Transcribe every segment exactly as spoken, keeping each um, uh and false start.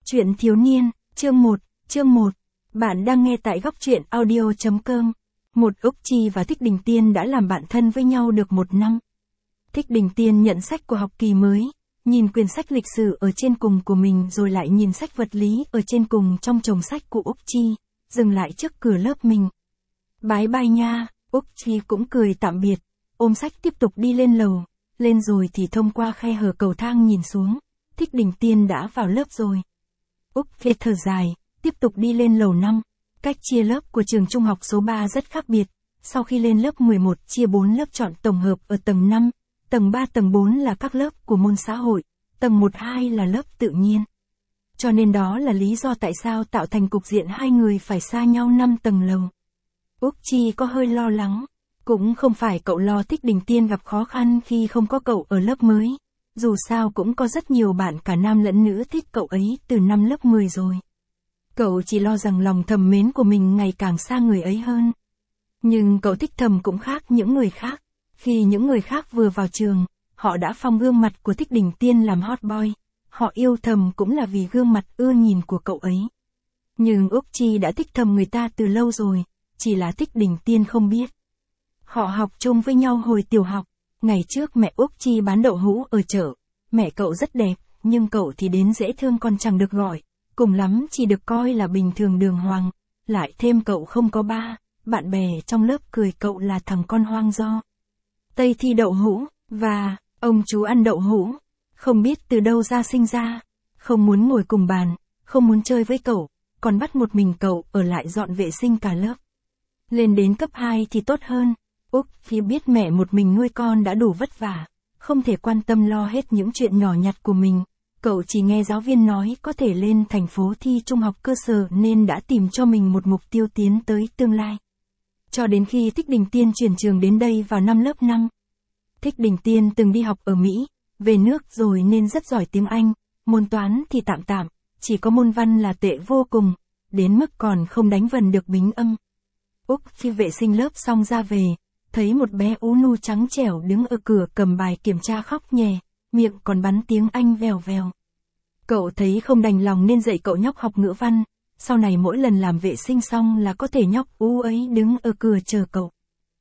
Truyện thiếu niên, chương một, chương một. Bạn đang nghe tại góc truyện audio chấm com. Một Úc Chi và Thích Đình Tiên đã làm bạn thân với nhau được một năm. Thích Đình Tiên nhận sách của học kỳ mới, nhìn quyển sách lịch sử ở trên cùng của mình rồi lại nhìn sách vật lý ở trên cùng trong chồng sách của Úc Chi, dừng lại trước cửa lớp mình. Bái bai nha, Úc Chi cũng cười tạm biệt, ôm sách tiếp tục đi lên lầu, lên rồi thì thông qua khe hở cầu thang nhìn xuống, Thích Đình Tiên đã vào lớp rồi. Úc Chi thở dài, tiếp tục đi lên lầu năm, cách chia lớp của trường trung học số ba rất khác biệt, sau khi lên lớp mười một chia bốn lớp chọn tổng hợp ở tầng năm, tầng ba tầng bốn là các lớp của môn xã hội, tầng một hai là lớp tự nhiên. Cho nên đó là lý do tại sao tạo thành cục diện hai người phải xa nhau năm tầng lầu. Úc Chi có hơi lo lắng, cũng không phải cậu lo Thích Đình Tiên gặp khó khăn khi không có cậu ở lớp mới, dù sao cũng có rất nhiều bạn cả nam lẫn nữ thích cậu ấy từ năm lớp mười rồi. Cậu chỉ lo rằng lòng thầm mến của mình ngày càng xa người ấy hơn. Nhưng cậu thích thầm cũng khác những người khác, khi những người khác vừa vào trường, họ đã phong gương mặt của Thích Đình Tiên làm hot boy, họ yêu thầm cũng là vì gương mặt ưa nhìn của cậu ấy. Nhưng Úc Chi đã thích thầm người ta từ lâu rồi, chỉ là Thích Đình Tiên không biết. Họ học chung với nhau hồi tiểu học, ngày trước mẹ Úc Chi bán đậu hũ ở chợ, mẹ cậu rất đẹp, nhưng cậu thì đến dễ thương còn chẳng được gọi, cùng lắm chỉ được coi là bình thường đường hoàng, lại thêm cậu không có ba, bạn bè trong lớp cười cậu là thằng con hoang do. Tây thi đậu hũ, và, ông chú ăn đậu hũ, không biết từ đâu ra sinh ra, không muốn ngồi cùng bàn, không muốn chơi với cậu, còn bắt một mình cậu ở lại dọn vệ sinh cả lớp. Lên đến cấp hai thì tốt hơn, Úc khi biết mẹ một mình nuôi con đã đủ vất vả, không thể quan tâm lo hết những chuyện nhỏ nhặt của mình, cậu chỉ nghe giáo viên nói có thể lên thành phố thi trung học cơ sở nên đã tìm cho mình một mục tiêu tiến tới tương lai. Cho đến khi Thích Đình Tiên chuyển trường đến đây vào năm lớp năm. Thích Đình Tiên từng đi học ở Mỹ, về nước rồi nên rất giỏi tiếng Anh, môn toán thì tạm tạm, chỉ có môn văn là tệ vô cùng, đến mức còn không đánh vần được bính âm. Úc khi vệ sinh lớp xong ra về, thấy một bé ú nu trắng trẻo đứng ở cửa cầm bài kiểm tra khóc nhè, miệng còn bắn tiếng Anh vèo vèo. Cậu thấy không đành lòng nên dạy cậu nhóc học ngữ văn, sau này mỗi lần làm vệ sinh xong là có thể nhóc ú ấy đứng ở cửa chờ cậu.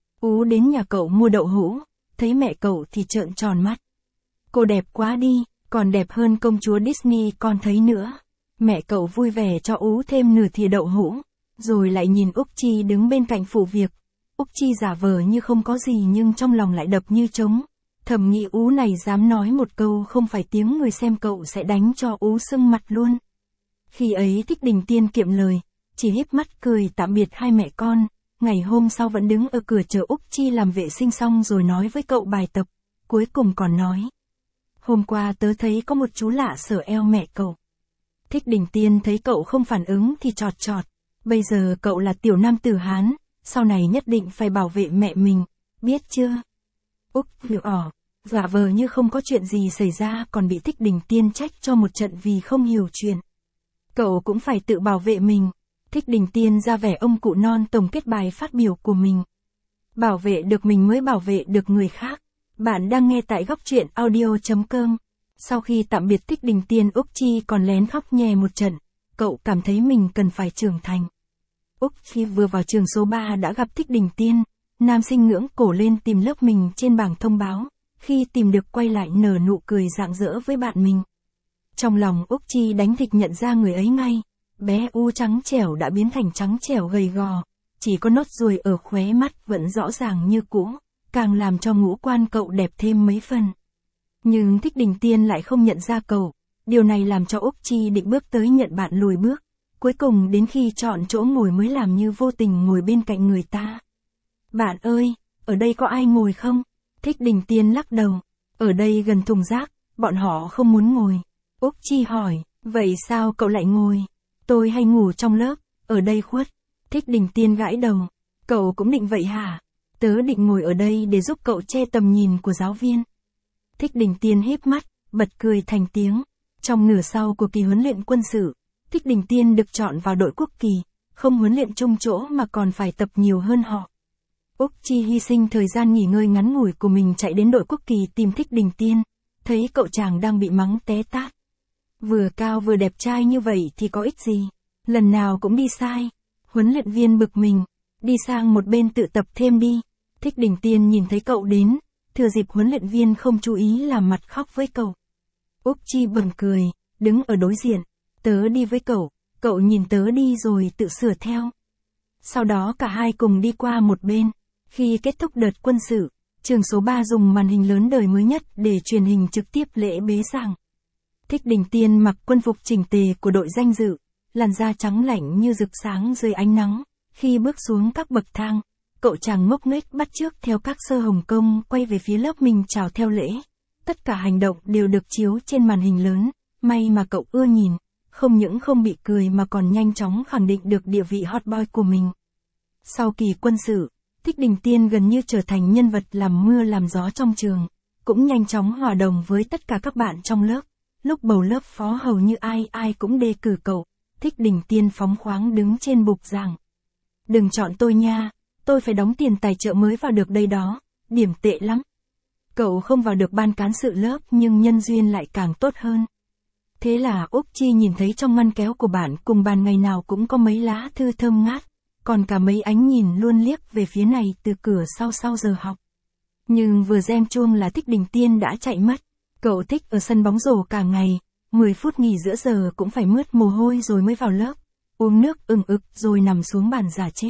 Ú đến nhà cậu mua đậu hũ, thấy mẹ cậu thì trợn tròn mắt. Cô đẹp quá đi, còn đẹp hơn công chúa Disney con thấy nữa. Mẹ cậu vui vẻ cho Ú thêm nửa thìa đậu hũ, rồi lại nhìn Úc Chi đứng bên cạnh phụ việc. Úc Chi giả vờ như không có gì nhưng trong lòng lại đập như trống. Thầm nghĩ Ú này dám nói một câu không phải tiếng người xem cậu sẽ đánh cho Ú sưng mặt luôn. Khi ấy Thích Đình Tiên kiệm lời, chỉ híp mắt cười tạm biệt hai mẹ con, ngày hôm sau vẫn đứng ở cửa chờ Úc Chi làm vệ sinh xong rồi nói với cậu bài tập, cuối cùng còn nói. Hôm qua tớ thấy có một chú lạ sờ eo mẹ cậu. Thích Đình Tiên thấy cậu không phản ứng thì chọt chọt, bây giờ cậu là tiểu nam tử Hán, sau này nhất định phải bảo vệ mẹ mình, biết chưa? Úc hiểu ỏ, giả vờ như không có chuyện gì xảy ra còn bị Thích Đình Tiên trách cho một trận vì không hiểu chuyện. Cậu cũng phải tự bảo vệ mình. Thích Đình Tiên ra vẻ ông cụ non tổng kết bài phát biểu của mình. Bảo vệ được mình mới bảo vệ được người khác. Bạn đang nghe tại góc truyện audio chấm com. Sau khi tạm biệt Thích Đình Tiên, Úc Chi còn lén khóc nhè một trận. Cậu cảm thấy mình cần phải trưởng thành. Úc Chi vừa vào trường số ba đã gặp Thích Đình Tiên. Nam sinh ngưỡng cổ lên tìm lớp mình trên bảng thông báo. Khi tìm được quay lại nở nụ cười rạng rỡ với bạn mình. Trong lòng Úc Chi đánh thịch nhận ra người ấy ngay. Bé U trắng trẻo đã biến thành trắng trẻo gầy gò, chỉ có nốt ruồi ở khóe mắt vẫn rõ ràng như cũ, càng làm cho ngũ quan cậu đẹp thêm mấy phần. Nhưng Thích Đình Tiên lại không nhận ra cậu, điều này làm cho Úc Chi định bước tới nhận bạn lùi bước, cuối cùng đến khi chọn chỗ ngồi mới làm như vô tình ngồi bên cạnh người ta. Bạn ơi, ở đây có ai ngồi không? Thích Đình Tiên lắc đầu, ở đây gần thùng rác, bọn họ không muốn ngồi. Úc Chi hỏi, vậy sao cậu lại ngồi? Tôi hay ngủ trong lớp, ở đây khuất. Thích Đình Tiên gãi đầu. Cậu cũng định vậy hả? Tớ định ngồi ở đây để giúp cậu che tầm nhìn của giáo viên. Thích Đình Tiên híp mắt, bật cười thành tiếng. Trong nửa sau của kỳ huấn luyện quân sự, Thích Đình Tiên được chọn vào đội quốc kỳ, không huấn luyện chung chỗ mà còn phải tập nhiều hơn họ. Úc Chi hy sinh thời gian nghỉ ngơi ngắn ngủi của mình chạy đến đội quốc kỳ tìm Thích Đình Tiên, thấy cậu chàng đang bị mắng té tát. Vừa cao vừa đẹp trai như vậy thì có ích gì? Lần nào cũng đi sai. Huấn luyện viên bực mình. Đi sang một bên tự tập thêm đi. Thích Đình Tiên nhìn thấy cậu đến, thừa dịp huấn luyện viên không chú ý làm mặt khóc với cậu. Úc Chi bật cười, đứng ở đối diện. Tớ đi với cậu, cậu nhìn tớ đi rồi tự sửa theo. Sau đó cả hai cùng đi qua một bên. Khi kết thúc đợt quân sự, trường số ba dùng màn hình lớn đời mới nhất để truyền hình trực tiếp lễ bế giảng. Thích Đình Tiên mặc quân phục chỉnh tề của đội danh dự, làn da trắng lạnh như rực sáng dưới ánh nắng. Khi bước xuống các bậc thang, cậu chàng ngốc nghếch bắt chước theo các sơ Hồng Kông quay về phía lớp mình chào theo lễ. Tất cả hành động đều được chiếu trên màn hình lớn, may mà cậu ưa nhìn, không những không bị cười mà còn nhanh chóng khẳng định được địa vị hot boy của mình. Sau kỳ quân sự, Thích Đình Tiên gần như trở thành nhân vật làm mưa làm gió trong trường, cũng nhanh chóng hòa đồng với tất cả các bạn trong lớp. Lúc bầu lớp phó hầu như ai ai cũng đề cử cậu, Thích Đình Tiên phóng khoáng đứng trên bục giảng. Đừng chọn tôi nha, tôi phải đóng tiền tài trợ mới vào được đây đó, điểm tệ lắm. Cậu không vào được ban cán sự lớp nhưng nhân duyên lại càng tốt hơn. Thế là Úc Chi nhìn thấy trong ngăn kéo của bạn cùng bàn ngày nào cũng có mấy lá thư thơm ngát, còn cả mấy ánh nhìn luôn liếc về phía này từ cửa sau sau giờ học. Nhưng vừa reng chuông là Thích Đình Tiên đã chạy mất. Cậu thích ở sân bóng rổ cả ngày, mười phút nghỉ giữa giờ cũng phải mướt mồ hôi rồi mới vào lớp, uống nước ừng ực rồi nằm xuống bàn giả chết.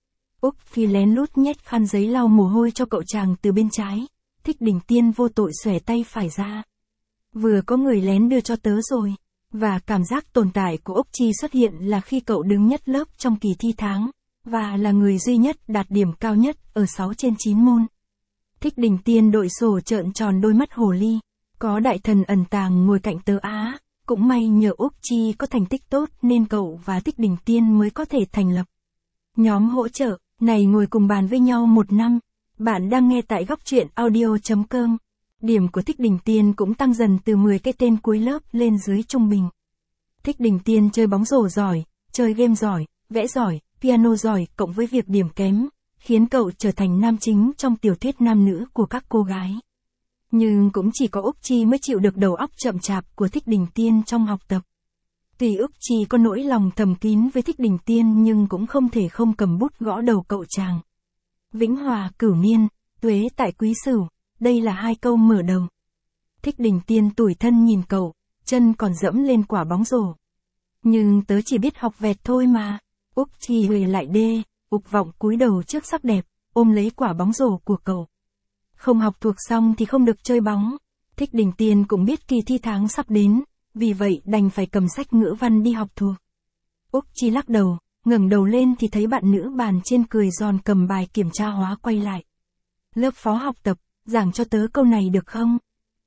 Úc Phi lén lút nhét khăn giấy lau mồ hôi cho cậu chàng từ bên trái. Thích Đình Tiên vô tội xòe tay phải ra. Vừa có người lén đưa cho tớ rồi. Và cảm giác tồn tại của Úc Chi xuất hiện là khi cậu đứng nhất lớp trong kỳ thi tháng, và là người duy nhất đạt điểm cao nhất ở sáu trên chín môn. Thích Đình Tiên đội sổ trợn tròn đôi mắt hồ ly. Có đại thần ẩn tàng ngồi cạnh tớ á, cũng may nhờ Úc Chi có thành tích tốt nên cậu và Thích Đình Tiên mới có thể thành lập nhóm hỗ trợ, này ngồi cùng bàn với nhau một năm. Bạn đang nghe tại góc truyện audio chấm com. Điểm của Thích Đình Tiên cũng tăng dần từ mười cái tên cuối lớp lên dưới trung bình. Thích Đình Tiên chơi bóng rổ giỏi, chơi game giỏi, vẽ giỏi, piano giỏi cộng với việc điểm kém, khiến cậu trở thành nam chính trong tiểu thuyết nam nữ của các cô gái. Nhưng cũng chỉ có Úc Chi mới chịu được đầu óc chậm chạp của Thích Đình Tiên trong học tập. Tuy Úc Chi có nỗi lòng thầm kín với Thích Đình Tiên nhưng cũng không thể không cầm bút gõ đầu cậu chàng. Vĩnh Hòa cửu niên, tuế tại quý sửu, đây là hai câu mở đầu. Thích Đình Tiên tủi thân nhìn cậu, chân còn dẫm lên quả bóng rổ. Nhưng tớ chỉ biết học vẹt thôi mà. Úc Chi huề lại đê, ục vọng cúi đầu trước sắc đẹp, ôm lấy quả bóng rổ của cậu. Không học thuộc xong thì không được chơi bóng. Thích Đình Tiên cũng biết kỳ thi tháng sắp đến, vì vậy đành phải cầm sách ngữ văn đi học thuộc. Úc Chi lắc đầu, ngẩng đầu lên thì thấy bạn nữ bàn trên cười giòn cầm bài kiểm tra hóa quay lại. Lớp phó học tập, giảng cho tớ câu này được không?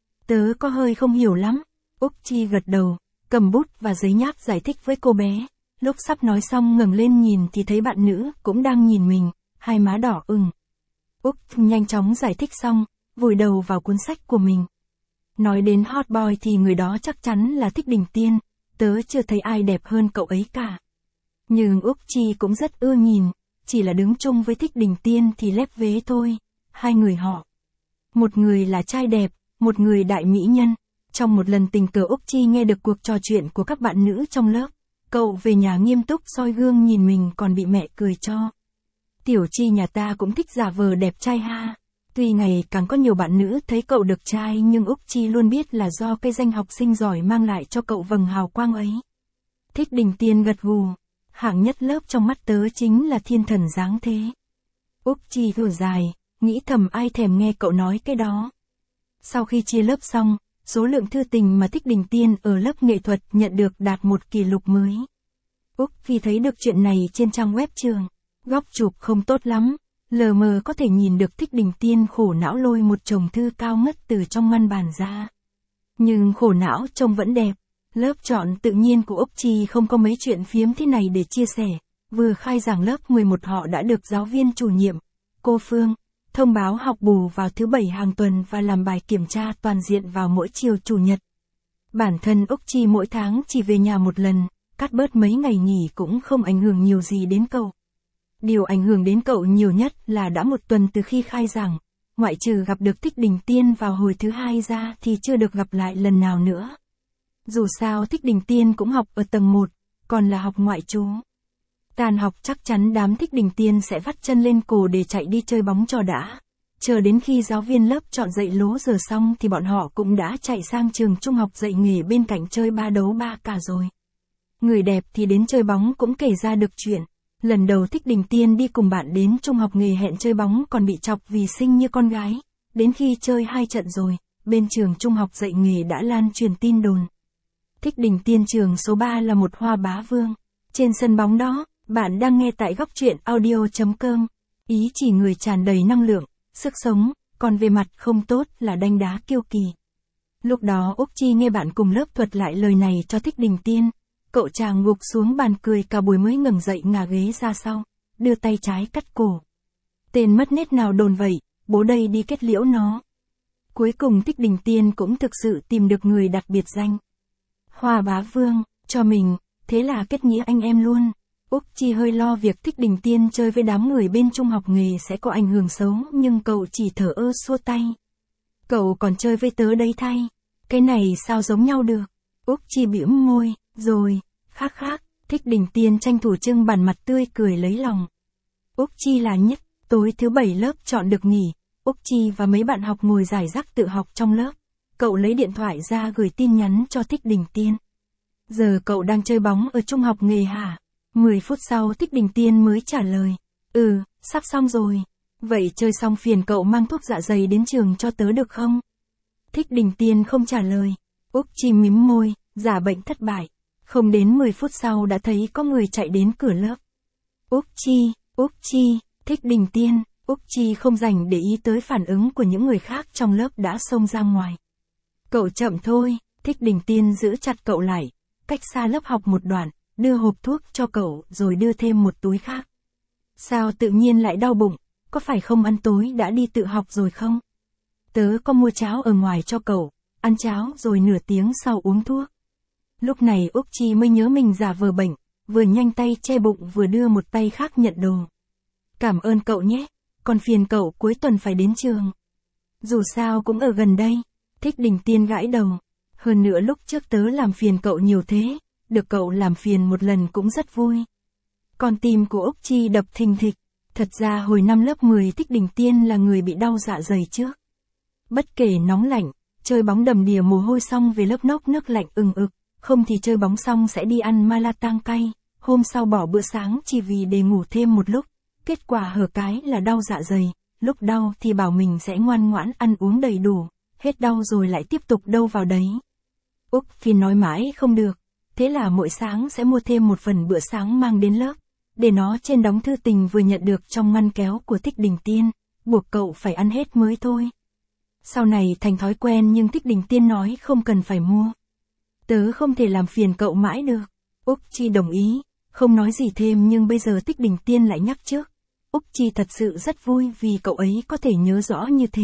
Tớ có hơi không hiểu lắm. Úc Chi gật đầu, cầm bút và giấy nháp giải thích với cô bé. Lúc sắp nói xong ngẩng lên nhìn thì thấy bạn nữ cũng đang nhìn mình, hai má đỏ ửng. Úc nhanh chóng giải thích xong, vùi đầu vào cuốn sách của mình. Nói đến hot boy thì người đó chắc chắn là Thích Đình Tiên, tớ chưa thấy ai đẹp hơn cậu ấy cả. Nhưng Úc Chi cũng rất ưa nhìn, chỉ là đứng chung với Thích Đình Tiên thì lép vế thôi, hai người họ. Một người là trai đẹp, một người đại mỹ nhân. Trong một lần tình cờ Úc Chi nghe được cuộc trò chuyện của các bạn nữ trong lớp, cậu về nhà nghiêm túc soi gương nhìn mình còn bị mẹ cười cho. Tiểu Chi nhà ta cũng thích giả vờ đẹp trai ha. Tuy ngày càng có nhiều bạn nữ thấy cậu được trai nhưng Úc Chi luôn biết là do cái danh học sinh giỏi mang lại cho cậu vầng hào quang ấy. Thích Đình Tiên gật gù. Hạng nhất lớp trong mắt tớ chính là thiên thần dáng thế. Úc Chi thở dài, nghĩ thầm ai thèm nghe cậu nói cái đó. Sau khi chia lớp xong, số lượng thư tình mà Thích Đình Tiên ở lớp nghệ thuật nhận được đạt một kỷ lục mới. Úc Phi thấy được chuyện này trên trang web trường. Góc chụp không tốt lắm, lờ mờ có thể nhìn được Thích Đình Tiên khổ não lôi một chồng thư cao ngất từ trong ngăn bàn ra. Nhưng khổ não trông vẫn đẹp. Lớp chọn tự nhiên của Úc Chi không có mấy chuyện phiếm thế này để chia sẻ. Vừa khai giảng lớp mười một họ đã được giáo viên chủ nhiệm, cô Phương, thông báo học bù vào thứ bảy hàng tuần và làm bài kiểm tra toàn diện vào mỗi chiều chủ nhật. Bản thân Úc Chi mỗi tháng chỉ về nhà một lần, cắt bớt mấy ngày nghỉ cũng không ảnh hưởng nhiều gì đến cậu. Điều ảnh hưởng đến cậu nhiều nhất là đã một tuần từ khi khai giảng, ngoại trừ gặp được Thích Đình Tiên vào hồi thứ hai ra thì chưa được gặp lại lần nào nữa. Dù sao Thích Đình Tiên cũng học ở tầng một, còn là học ngoại trú. Tan học chắc chắn đám Thích Đình Tiên sẽ vắt chân lên cổ để chạy đi chơi bóng cho đã. Chờ đến khi giáo viên lớp chọn dạy lố giờ xong thì bọn họ cũng đã chạy sang trường trung học dạy nghề bên cạnh chơi ba đấu ba cả rồi. Người đẹp thì đến chơi bóng cũng kể ra được chuyện. Lần đầu Thích Đình Tiên đi cùng bạn đến trung học nghề hẹn chơi bóng còn bị chọc vì xinh như con gái. Đến khi chơi hai trận rồi, bên trường trung học dạy nghề đã lan truyền tin đồn. Thích Đình Tiên trường số ba là một hoa bá vương. Trên sân bóng đó, bạn đang nghe tại góc truyện audio chấm com. Ý chỉ người tràn đầy năng lượng, sức sống, còn về mặt không tốt là đanh đá kiêu kỳ. Lúc đó Úc Chi nghe bạn cùng lớp thuật lại lời này cho Thích Đình Tiên. Cậu chàng gục xuống bàn cười cả buổi mới ngẩng dậy ngả ghế ra sau, đưa tay trái cắt cổ. Tên mất nết nào đồn vậy, bố đây đi kết liễu nó. Cuối cùng Thích Đình Tiên cũng thực sự tìm được người đặt biệt danh Hoa Bá Vương cho mình, thế là kết nghĩa anh em luôn. Úc Chi hơi lo việc Thích Đình Tiên chơi với đám người bên trung học nghề sẽ có ảnh hưởng xấu, nhưng cậu chỉ thở ơ xua tay. Cậu còn chơi với tớ đấy thay, cái này sao giống nhau được. Úc Chi bĩu môi, rồi, khác khác, Thích Đình Tiên tranh thủ trưng bản mặt tươi cười lấy lòng. Úc Chi là nhất, tối thứ bảy lớp chọn được nghỉ, Úc Chi và mấy bạn học ngồi rải rác tự học trong lớp. Cậu lấy điện thoại ra gửi tin nhắn cho Thích Đình Tiên. Giờ cậu đang chơi bóng ở trung học nghề hả? mười phút sau Thích Đình Tiên mới trả lời. Ừ, sắp xong rồi. Vậy chơi xong phiền cậu mang thuốc dạ dày đến trường cho tớ được không? Thích Đình Tiên không trả lời. Úc Chi mím môi, giả bệnh thất bại. Không đến mười phút sau đã thấy có người chạy đến cửa lớp. Úc Chi, Úc Chi, Thích Đình Tiên. Úc Chi không dành để ý tới phản ứng của những người khác trong lớp đã xông ra ngoài. Cậu chậm thôi, Thích Đình Tiên giữ chặt cậu lại, cách xa lớp học một đoạn, đưa hộp thuốc cho cậu rồi đưa thêm một túi khác. Sao tự nhiên lại đau bụng, có phải không ăn tối đã đi tự học rồi không? Tớ có mua cháo ở ngoài cho cậu, ăn cháo rồi nửa tiếng sau uống thuốc. Lúc này Úc Chi mới nhớ mình giả vờ bệnh, vừa nhanh tay che bụng vừa đưa một tay khác nhận đồ. Cảm ơn cậu nhé, còn phiền cậu cuối tuần phải đến trường. Dù sao cũng ở gần đây. Thích Đình Tiên gãi đầu. Hơn nữa lúc trước tớ làm phiền cậu nhiều thế, được cậu làm phiền một lần cũng rất vui. Còn tim của Úc Chi đập thình thịch. Thật ra hồi năm lớp mười Thích Đình Tiên là người bị đau dạ dày trước. Bất kể nóng lạnh, chơi bóng đầm đìa mồ hôi xong về lớp nốc nước lạnh ừng ực, không thì chơi bóng xong sẽ đi ăn ma la tang cay, hôm sau bỏ bữa sáng chỉ vì để ngủ thêm một lúc. Kết quả hở cái là đau dạ dày, lúc đau thì bảo mình sẽ ngoan ngoãn ăn uống đầy đủ, hết đau rồi lại tiếp tục đâu vào đấy. Úc Phi nói mãi không được, thế là mỗi sáng sẽ mua thêm một phần bữa sáng mang đến lớp, để nó trên đóng thư tình vừa nhận được trong ngăn kéo của Thích Đình Tiên, buộc cậu phải ăn hết mới thôi. Sau này thành thói quen nhưng Thích Đình Tiên nói không cần phải mua. Tớ không thể làm phiền cậu mãi được. Úc Chi đồng ý, không nói gì thêm nhưng bây giờ Thích Đình Tiên lại nhắc trước. Úc Chi thật sự rất vui vì cậu ấy có thể nhớ rõ như thế.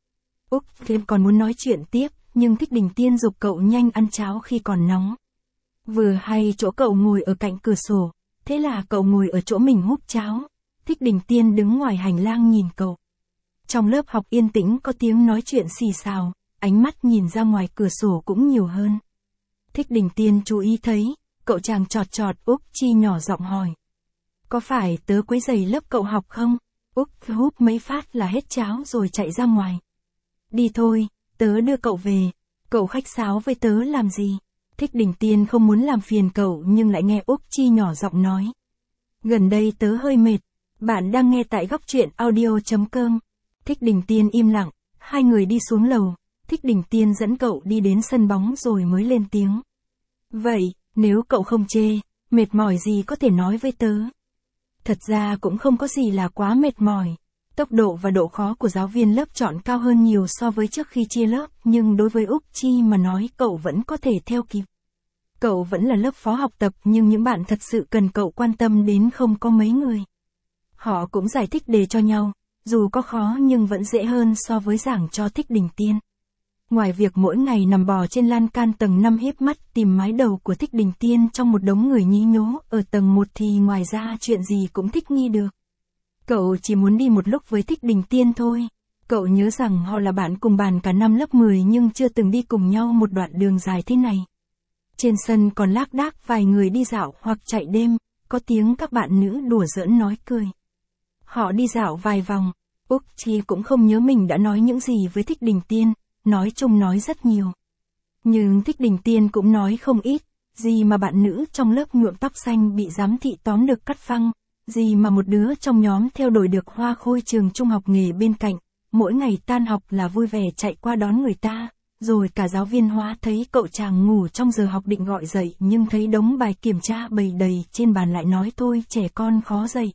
Úc thêm còn muốn nói chuyện tiếp, nhưng Thích Đình Tiên giục cậu nhanh ăn cháo khi còn nóng. Vừa hay chỗ cậu ngồi ở cạnh cửa sổ, thế là cậu ngồi ở chỗ mình húp cháo. Thích Đình Tiên đứng ngoài hành lang nhìn cậu. Trong lớp học yên tĩnh có tiếng nói chuyện xì xào, ánh mắt nhìn ra ngoài cửa sổ cũng nhiều hơn. Thích Đình Tiên chú ý thấy, cậu chàng chọt chọt Úc Chi nhỏ giọng hỏi. Có phải tớ quấy rầy lớp cậu học không? Úc húp mấy phát là hết cháo rồi chạy ra ngoài. Đi thôi, tớ đưa cậu về. Cậu khách sáo với tớ làm gì? Thích Đình Tiên không muốn làm phiền cậu nhưng lại nghe Úc Chi nhỏ giọng nói. Gần đây tớ hơi mệt. Bạn đang nghe tại góc truyện audio chấm com. Thích Đình Tiên im lặng, hai người đi xuống lầu. Thích Đình Tiên dẫn cậu đi đến sân bóng rồi mới lên tiếng. Vậy, nếu cậu không chê, mệt mỏi gì có thể nói với tớ. Thật ra cũng không có gì là quá mệt mỏi. Tốc độ và độ khó của giáo viên lớp chọn cao hơn nhiều so với trước khi chia lớp, nhưng đối với Úc Chi mà nói cậu vẫn có thể theo kịp. Cậu vẫn là lớp phó học tập nhưng những bạn thật sự cần cậu quan tâm đến không có mấy người. Họ cũng giải thích đề cho nhau, dù có khó nhưng vẫn dễ hơn so với giảng cho Thích Đình Tiên. Ngoài việc mỗi ngày nằm bò trên lan can tầng năm híp mắt tìm mái đầu của Thích Đình Tiên trong một đống người nhí nhố ở tầng một thì ngoài ra chuyện gì cũng thích nghi được. Cậu chỉ muốn đi một lúc với Thích Đình Tiên thôi. Cậu nhớ rằng họ là bạn cùng bàn cả năm lớp mười nhưng chưa từng đi cùng nhau một đoạn đường dài thế này. Trên sân còn lác đác vài người đi dạo hoặc chạy đêm, có tiếng các bạn nữ đùa giỡn nói cười. Họ đi dạo vài vòng, Úc Chi cũng không nhớ mình đã nói những gì với Thích Đình Tiên, nói chung nói rất nhiều. Nhưng Thích Đình Tiên cũng nói không ít, gì mà bạn nữ trong lớp nhuộm tóc xanh bị giám thị tóm được cắt phăng, gì mà một đứa trong nhóm theo đuổi được hoa khôi trường trung học nghề bên cạnh, mỗi ngày tan học là vui vẻ chạy qua đón người ta, rồi cả giáo viên hóa thấy cậu chàng ngủ trong giờ học định gọi dậy nhưng thấy đống bài kiểm tra bầy đầy trên bàn lại nói thôi trẻ con khó dậy.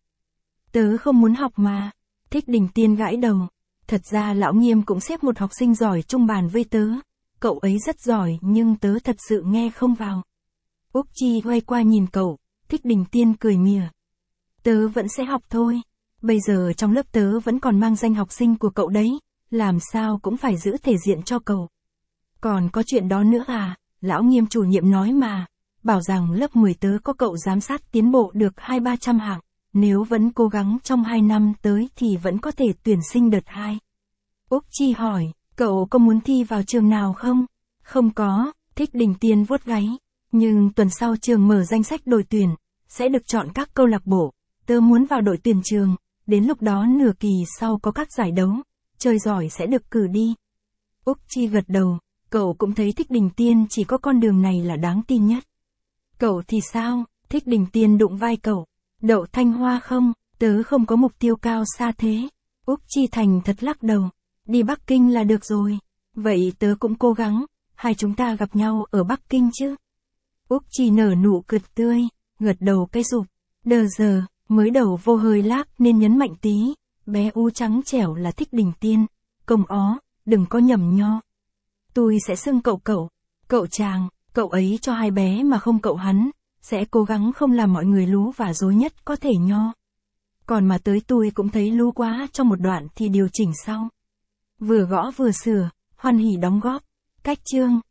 Tớ không muốn học mà. Thích Đình Tiên gãi đầu. Thật ra lão Nghiêm cũng xếp một học sinh giỏi chung bàn với tớ. Cậu ấy rất giỏi nhưng tớ thật sự nghe không vào. Úc Chi quay qua nhìn cậu, Thích Đình Tiên cười mỉa. Tớ vẫn sẽ học thôi. Bây giờ trong lớp tớ vẫn còn mang danh học sinh của cậu đấy, làm sao cũng phải giữ thể diện cho cậu. Còn có chuyện đó nữa à, lão Nghiêm chủ nhiệm nói mà, bảo rằng lớp mười tớ có cậu giám sát tiến bộ được hai ba trăm hạng, nếu vẫn cố gắng trong hai năm tới thì vẫn có thể tuyển sinh đợt hai. Úc Chi hỏi, cậu có muốn thi vào trường nào không? Không có, Thích Đình Tiên vuốt gáy, nhưng tuần sau trường mở danh sách đội tuyển, sẽ được chọn các câu lạc bộ, tớ muốn vào đội tuyển trường, đến lúc đó nửa kỳ sau có các giải đấu, chơi giỏi sẽ được cử đi. Úc Chi gật đầu. Cậu cũng thấy Thích Đình Tiên chỉ có con đường này là đáng tin nhất. Cậu thì sao? Thích Đình Tiên đụng vai cậu. Đậu Thanh Hoa không? Tớ không có mục tiêu cao xa thế. Úc Chi thành thật lắc đầu. Đi Bắc Kinh là được rồi. Vậy tớ cũng cố gắng. Hai chúng ta gặp nhau ở Bắc Kinh chứ? Úc Chi nở nụ cười tươi, gật đầu cái rụp. Đờ giờ, mới đầu vô hơi lác nên nhấn mạnh tí. Bé u trắng trẻo là Thích Đình Tiên. Công ó, đừng có nhầm nho. Tôi sẽ xưng cậu cậu, cậu chàng, cậu ấy cho hai bé mà không cậu hắn, sẽ cố gắng không làm mọi người lú và dối nhất có thể nho. Còn mà tới tôi cũng thấy lú quá trong một đoạn thì điều chỉnh sau. Vừa gõ vừa sửa, hoan hỉ đóng góp. Cách chương.